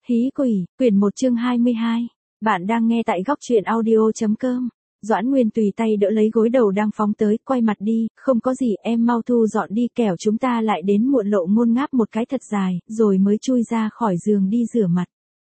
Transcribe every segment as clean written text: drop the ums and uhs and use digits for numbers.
Hí quỷ, quyển 1 chương 22. Bạn đang nghe tại góc truyện audio.com. Doãn Nguyên tùy tay đỡ lấy gối đầu đang phóng tới, quay mặt đi, không có gì, em mau thu dọn đi kẻo chúng ta lại đến muộn. Lộ Ngôn ngáp một cái thật dài, rồi mới chui ra khỏi giường đi rửa mặt.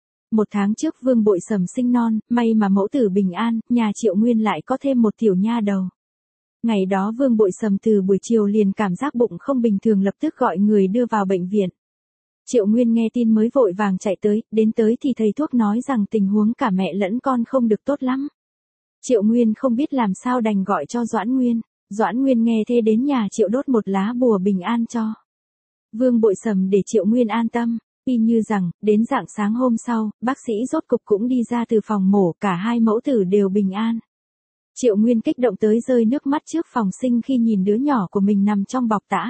1 tháng trước Vương Bội Sầm sinh non, may mà mẫu tử bình an, nhà Triệu Nguyên lại có thêm một tiểu nha đầu. Ngày đó Vương Bội Sầm từ buổi chiều liền cảm giác bụng không bình thường, lập tức gọi người đưa vào bệnh viện. Triệu Nguyên nghe tin mới vội vàng chạy tới, đến tới thì thầy thuốc nói rằng tình huống cả mẹ lẫn con không được tốt lắm. Triệu Nguyên không biết làm sao đành gọi cho Doãn Nguyên. Doãn Nguyên nghe thế đến nhà Triệu đốt một lá bùa bình an cho Vương Bội Sầm để Triệu Nguyên an tâm. Y như rằng, đến rạng sáng hôm sau, bác sĩ rốt cục cũng đi ra từ phòng mổ, cả hai mẫu tử đều bình an. Triệu Nguyên kích động tới rơi nước mắt trước phòng sinh khi nhìn đứa nhỏ của mình nằm trong bọc tã.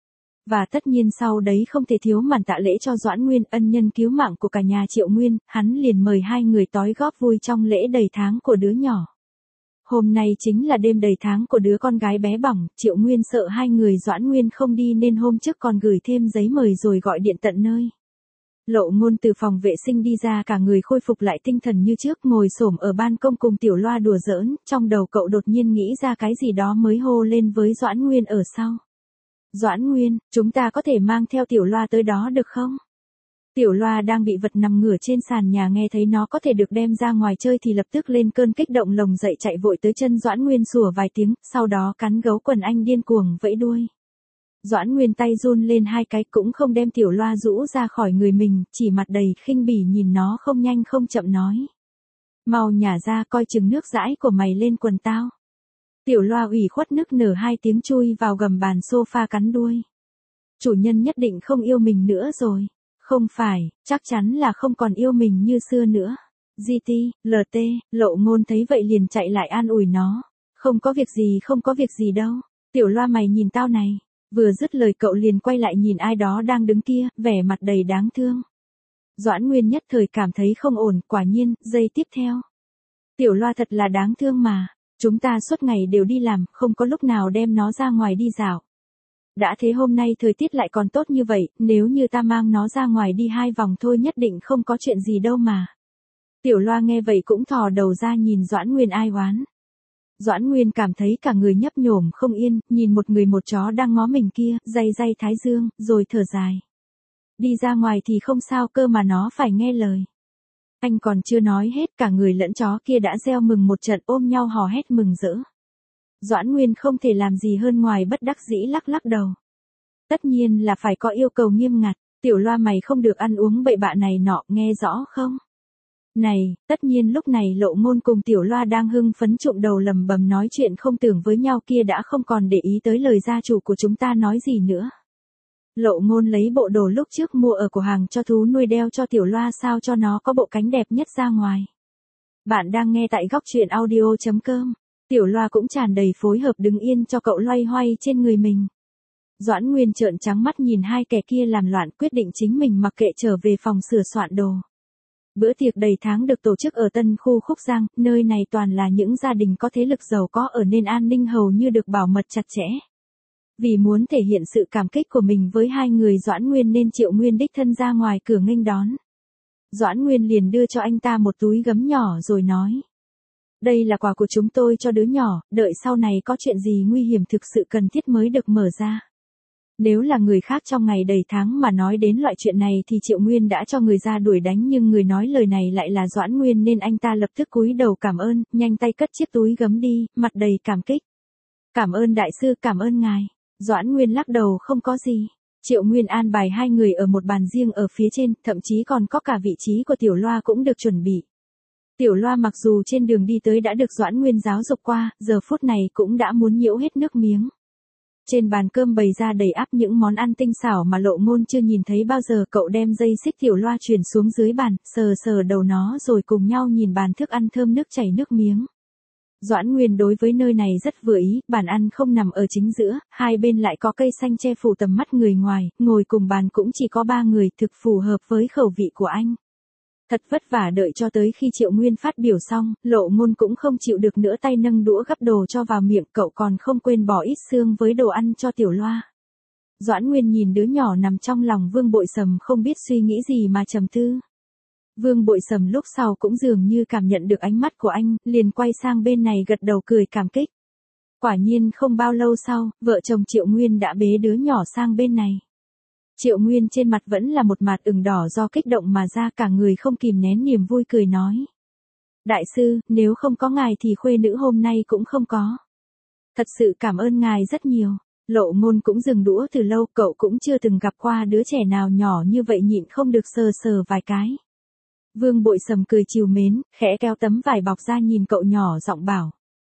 Và tất nhiên sau đấy không thể thiếu màn tạ lễ cho Doãn Nguyên, ân nhân cứu mạng của cả nhà Triệu Nguyên, hắn liền mời hai người tối góp vui trong lễ đầy tháng của đứa nhỏ. Hôm nay chính là đêm đầy tháng của đứa con gái bé bỏng, Triệu Nguyên sợ hai người Doãn Nguyên không đi nên hôm trước còn gửi thêm giấy mời rồi gọi điện tận nơi. Lộ Ngôn từ phòng vệ sinh đi ra, cả người khôi phục lại tinh thần như trước, ngồi xổm ở ban công cùng Tiểu Loa đùa giỡn, trong đầu cậu đột nhiên nghĩ ra cái gì đó mới hô lên với Doãn Nguyên ở sau. Doãn Nguyên, chúng ta có thể mang theo Tiểu Loa tới đó được không? Tiểu Loa đang bị vật nằm ngửa trên sàn nhà, nghe thấy nó có thể được đem ra ngoài chơi thì lập tức lên cơn kích động, lồng dậy chạy vội tới chân Doãn Nguyên sủa vài tiếng, sau đó cắn gấu quần anh điên cuồng vẫy đuôi. Doãn Nguyên tay run lên hai cái cũng không đem Tiểu Loa rũ ra khỏi người mình, chỉ mặt đầy khinh bỉ nhìn nó không nhanh không chậm nói. Mau nhả ra, coi chừng nước dãi của mày lên quần tao. Tiểu Loa ủy khuất nức nở hai tiếng chui vào gầm bàn sofa cắn đuôi. Chủ nhân nhất định không yêu mình nữa rồi. Không phải, chắc chắn là không còn yêu mình như xưa nữa. GT, LT, Lộ Ngôn thấy vậy liền chạy lại an ủi nó. Không có việc gì, không có việc gì đâu. Tiểu Loa mày nhìn tao này. Vừa dứt lời cậu liền quay lại nhìn ai đó đang đứng kia, vẻ mặt đầy đáng thương. Doãn Nguyên nhất thời cảm thấy không ổn, quả nhiên, giây tiếp theo. Tiểu Loa thật là đáng thương mà. Chúng ta suốt ngày đều đi làm, không có lúc nào đem nó ra ngoài đi dạo. Đã thế hôm nay thời tiết lại còn tốt như vậy, nếu như ta mang nó ra ngoài đi 2 vòng thôi nhất định không có chuyện gì đâu mà. Tiểu Loa nghe vậy cũng thò đầu ra nhìn Doãn Nguyên ai oán. Doãn Nguyên cảm thấy cả người nhấp nhổm không yên, nhìn một người một chó đang ngó mình kia, day day thái dương, rồi thở dài. Đi ra ngoài thì không sao cơ mà nó phải nghe lời. Anh còn chưa nói hết, cả người lẫn chó kia đã reo mừng một trận, ôm nhau hò hét mừng rỡ. Doãn Nguyên không thể làm gì hơn ngoài bất đắc dĩ lắc lắc đầu. Tất nhiên là phải có yêu cầu nghiêm ngặt, Tiểu Loa mày không được ăn uống bậy bạ này nọ, nghe rõ không? Này, tất nhiên lúc này Lộ Ngôn cùng Tiểu Loa đang hưng phấn trụm đầu lầm bầm nói chuyện không tưởng với nhau kia đã không còn để ý tới lời gia chủ của chúng ta nói gì nữa. Lộ Ngôn lấy bộ đồ lúc trước mua ở cửa hàng cho thú nuôi đeo cho Tiểu Loa sao cho nó có bộ cánh đẹp nhất ra ngoài. Bạn đang nghe tại góc truyện audio.com. Tiểu Loa cũng tràn đầy phối hợp đứng yên cho cậu loay hoay trên người mình. Doãn Nguyên trợn trắng mắt nhìn hai kẻ kia làm loạn, quyết định chính mình mặc kệ trở về phòng sửa soạn đồ. Bữa tiệc đầy tháng được tổ chức ở Tân Khu Khúc Giang, nơi này toàn là những gia đình có thế lực giàu có ở nên an ninh hầu như được bảo mật chặt chẽ. Vì muốn thể hiện sự cảm kích của mình với hai người Doãn Nguyên nên Triệu Nguyên đích thân ra ngoài cửa nghênh đón. Doãn Nguyên liền đưa cho anh ta một túi gấm nhỏ rồi nói. Đây là quà của chúng tôi cho đứa nhỏ, đợi sau này có chuyện gì nguy hiểm thực sự cần thiết mới được mở ra. Nếu là người khác trong ngày đầy tháng mà nói đến loại chuyện này thì Triệu Nguyên đã cho người ra đuổi đánh, nhưng người nói lời này lại là Doãn Nguyên nên anh ta lập tức cúi đầu cảm ơn, nhanh tay cất chiếc túi gấm đi, mặt đầy cảm kích. Cảm ơn đại sư, cảm ơn ngài. Doãn Nguyên lắc đầu không có gì. Triệu Nguyên an bài hai người ở một bàn riêng ở phía trên, thậm chí còn có cả vị trí của Tiểu Loa cũng được chuẩn bị. Tiểu Loa mặc dù trên đường đi tới đã được Doãn Nguyên giáo dục qua, giờ phút này cũng đã muốn nhiễu hết nước miếng. Trên bàn cơm bày ra đầy ắp những món ăn tinh xảo mà Lộ Ngôn chưa nhìn thấy bao giờ, cậu đem dây xích Tiểu Loa chuyển xuống dưới bàn, sờ sờ đầu nó rồi cùng nhau nhìn bàn thức ăn thơm nước chảy nước miếng. Doãn Nguyên đối với nơi này rất vừa ý, bàn ăn không nằm ở chính giữa, hai bên lại có cây xanh che phủ tầm mắt người ngoài, ngồi cùng bàn cũng chỉ có 3 người, thực phù hợp với khẩu vị của anh. Thật vất vả đợi cho tới khi Triệu Nguyên phát biểu xong, Lộ Ngôn cũng không chịu được nữa, tay nâng đũa gắp đồ cho vào miệng, cậu còn không quên bỏ ít xương với đồ ăn cho Tiểu Loa. Doãn Nguyên nhìn đứa nhỏ nằm trong lòng Vương Bội Sầm không biết suy nghĩ gì mà trầm tư. Vương Bội Sầm lúc sau cũng dường như cảm nhận được ánh mắt của anh, liền quay sang bên này gật đầu cười cảm kích. Quả nhiên không bao lâu sau, vợ chồng Triệu Nguyên đã bế đứa nhỏ sang bên này. Triệu Nguyên trên mặt vẫn là một mặt ửng đỏ do kích động mà ra, cả người không kìm nén niềm vui cười nói. Đại sư, nếu không có ngài thì khuê nữ hôm nay cũng không có. Thật sự cảm ơn ngài rất nhiều. Lộ Ngôn cũng dừng đũa từ lâu, cậu cũng chưa từng gặp qua đứa trẻ nào nhỏ như vậy, nhịn không được sờ sờ vài cái. Vương Bội Sầm cười trìu mến, khẽ kéo tấm vải bọc ra nhìn cậu nhỏ giọng bảo.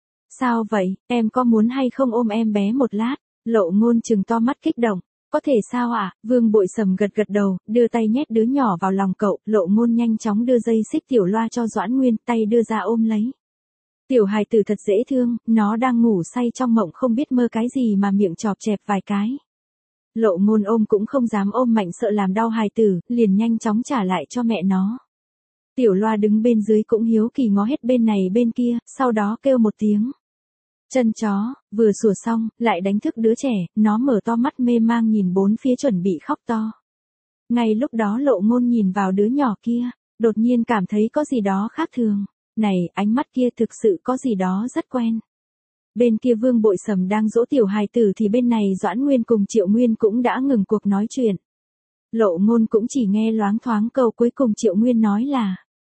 Sao vậy, em có muốn hay không ôm em bé một lát? Lộ Ngôn trừng to mắt kích động. Có thể sao ạ? Vương Bội Sầm gật gật đầu, đưa tay nhét đứa nhỏ vào lòng cậu. Lộ Ngôn nhanh chóng đưa dây xích tiểu loa cho Doãn Nguyên, tay đưa ra ôm lấy. Tiểu hài tử thật dễ thương, nó đang ngủ say trong mộng không biết mơ cái gì mà miệng chọp chẹp vài cái. Lộ Ngôn ôm cũng không dám ôm mạnh, sợ làm đau hài tử, liền nhanh chóng trả lại cho mẹ nó. Tiểu loa đứng bên dưới cũng hiếu kỳ ngó hết bên này bên kia, sau đó kêu một tiếng. Chân chó, vừa sủa xong, lại đánh thức đứa trẻ, nó mở to mắt mê mang nhìn bốn phía chuẩn bị khóc to. Ngay lúc đó Lộ Ngôn nhìn vào đứa nhỏ kia, đột nhiên cảm thấy có gì đó khác thường. Này, ánh mắt kia thực sự có gì đó rất quen. Bên kia Vương Bội Sầm đang dỗ tiểu hài tử thì bên này Doãn Nguyên cùng Triệu Nguyên cũng đã ngừng cuộc nói chuyện. Lộ Ngôn cũng chỉ nghe loáng thoáng câu cuối cùng Triệu Nguyên nói là.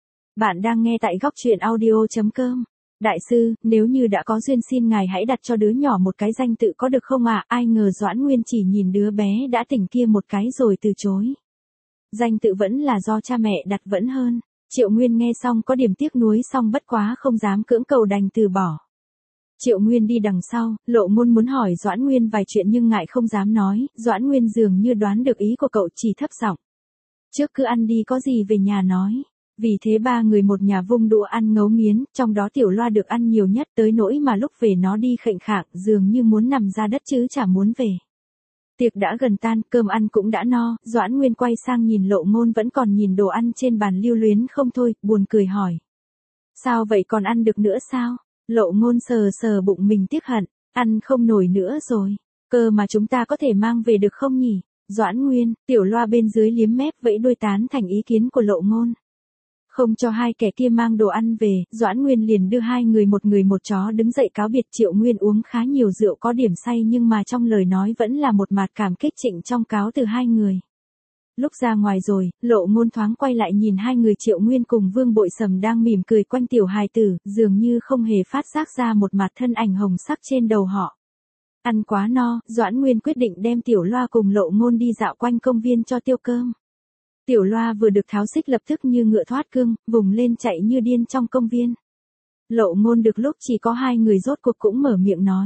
Bạn đang nghe tại góc truyện audio.com. Đại sư, nếu như đã có duyên xin ngài hãy đặt cho đứa nhỏ một cái danh tự có được không ạ? Ai ngờ Doãn Nguyên chỉ nhìn đứa bé đã tỉnh kia một cái rồi từ chối. Danh tự vẫn là do cha mẹ đặt vẫn hơn. Triệu Nguyên nghe xong có điểm tiếc nuối, xong bất quá không dám cưỡng cầu đành từ bỏ. Triệu Nguyên đi đằng sau, Lộ Ngôn muốn hỏi Doãn Nguyên vài chuyện nhưng ngại không dám nói. Doãn Nguyên dường như đoán được ý của cậu, chỉ thấp giọng. Trước cứ ăn đi, có gì về nhà nói. Vì thế ba người một nhà vung đũa ăn ngấu nghiến, trong đó tiểu loa được ăn nhiều nhất tới nỗi mà lúc về nó đi khệnh khạng, dường như muốn nằm ra đất chứ chả muốn về. Tiệc đã gần tan, cơm ăn cũng đã no, Doãn Nguyên quay sang nhìn Lộ Ngôn vẫn còn nhìn đồ ăn trên bàn lưu luyến không thôi, buồn cười hỏi. Sao vậy, còn ăn được nữa sao? Lộ Ngôn sờ sờ bụng mình tiếc hận, ăn không nổi nữa rồi, cơ mà chúng ta có thể mang về được không nhỉ? Doãn Nguyên, tiểu loa bên dưới liếm mép vẫy đuôi tán thành ý kiến của Lộ Ngôn. Không cho hai kẻ kia mang đồ ăn về, Doãn Nguyên liền đưa hai người một chó đứng dậy cáo biệt. Triệu Nguyên uống khá nhiều rượu có điểm say nhưng mà trong lời nói vẫn là một mặt cảm kích trịnh trong cáo từ hai người. Lúc ra ngoài rồi, Lộ Ngôn thoáng quay lại nhìn hai người Triệu Nguyên cùng Vương Bội Sầm đang mỉm cười quanh tiểu hài tử, dường như không hề phát giác ra một mặt thân ảnh hồng sắc trên đầu họ. Ăn quá no, Doãn Nguyên quyết định đem tiểu loa cùng Lộ Ngôn đi dạo quanh công viên cho tiêu cơm. Tiểu loa vừa được tháo xích lập tức như ngựa thoát cương, vùng lên chạy như điên trong công viên. Lộ Ngôn được lúc chỉ có hai người rốt cuộc cũng mở miệng nói.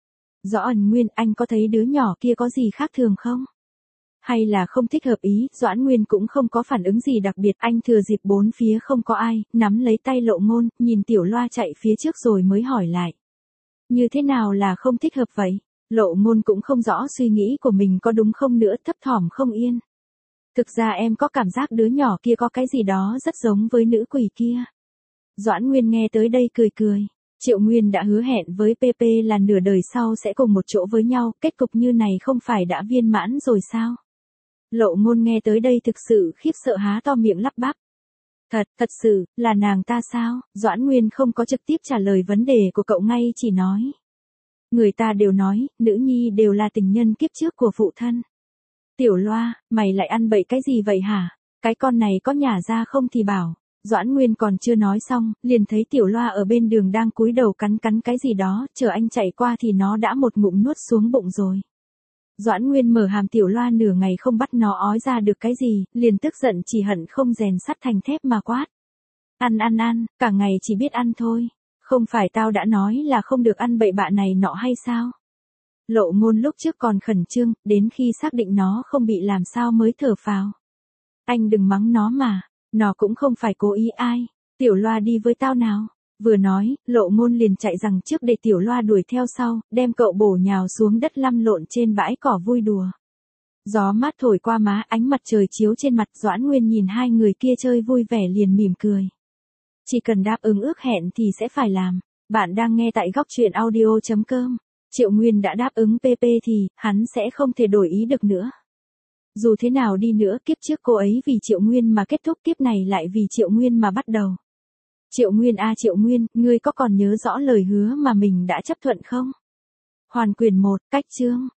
Doãn Nguyên, anh có thấy đứa nhỏ kia có gì khác thường không? Hay là không thích hợp ý? Doãn Nguyên cũng không có phản ứng gì đặc biệt, anh thừa dịp bốn phía không có ai, nắm lấy tay Lộ Ngôn, nhìn tiểu loa chạy phía trước rồi mới hỏi lại. Như thế nào là không thích hợp vậy? Lộ Ngôn cũng không rõ suy nghĩ của mình có đúng không nữa, thấp thỏm không yên. Thực ra em có cảm giác đứa nhỏ kia có cái gì đó rất giống với nữ quỷ kia. Doãn Nguyên nghe tới đây cười cười. Triệu Nguyên đã hứa hẹn với PP là nửa đời sau sẽ cùng một chỗ với nhau, kết cục như này không phải đã viên mãn rồi sao? Lộ Ngôn nghe tới đây thực sự khiếp sợ há to miệng lắp bắp. Thật sự, là nàng ta sao? Doãn Nguyên không có trực tiếp trả lời vấn đề của cậu ngay, chỉ nói. Người ta đều nói, nữ nhi đều là tình nhân kiếp trước của phụ thân. Tiểu loa, mày lại ăn bậy cái gì vậy hả? Cái con này có nhả ra không thì bảo. Doãn Nguyên còn chưa nói xong, liền thấy tiểu loa ở bên đường đang cúi đầu cắn cái gì đó, chờ anh chạy qua thì nó đã một ngụm nuốt xuống bụng rồi. Doãn Nguyên mở hàm tiểu loa nửa ngày không bắt nó ói ra được cái gì, liền tức giận chỉ hận không rèn sắt thành thép mà quát. Ăn, cả ngày chỉ biết ăn thôi. Không phải tao đã nói là không được ăn bậy bạ này nọ hay sao? Lộ Ngôn lúc trước còn khẩn trương, đến khi xác định nó không bị làm sao mới thở phào. Anh đừng mắng nó mà, nó cũng không phải cố ý ai. Tiểu loa đi với tao nào. Vừa nói, Lộ Ngôn liền chạy rằng trước để tiểu loa đuổi theo sau, đem cậu bổ nhào xuống đất lăn lộn trên bãi cỏ vui đùa. Gió mát thổi qua má, ánh mặt trời chiếu trên mặt. Doãn Nguyên nhìn hai người kia chơi vui vẻ liền mỉm cười. Chỉ cần đáp ứng ước hẹn thì sẽ phải làm. Bạn đang nghe tại góc truyện audio.com. Triệu Nguyên đã đáp ứng PP thì, hắn sẽ không thể đổi ý được nữa. Dù thế nào đi nữa kiếp trước cô ấy vì Triệu Nguyên mà kết thúc, kiếp này lại vì Triệu Nguyên mà bắt đầu. Triệu Nguyên à Triệu Nguyên, ngươi có còn nhớ rõ lời hứa mà mình đã chấp thuận không? Hoàn quyền 1, cách chương.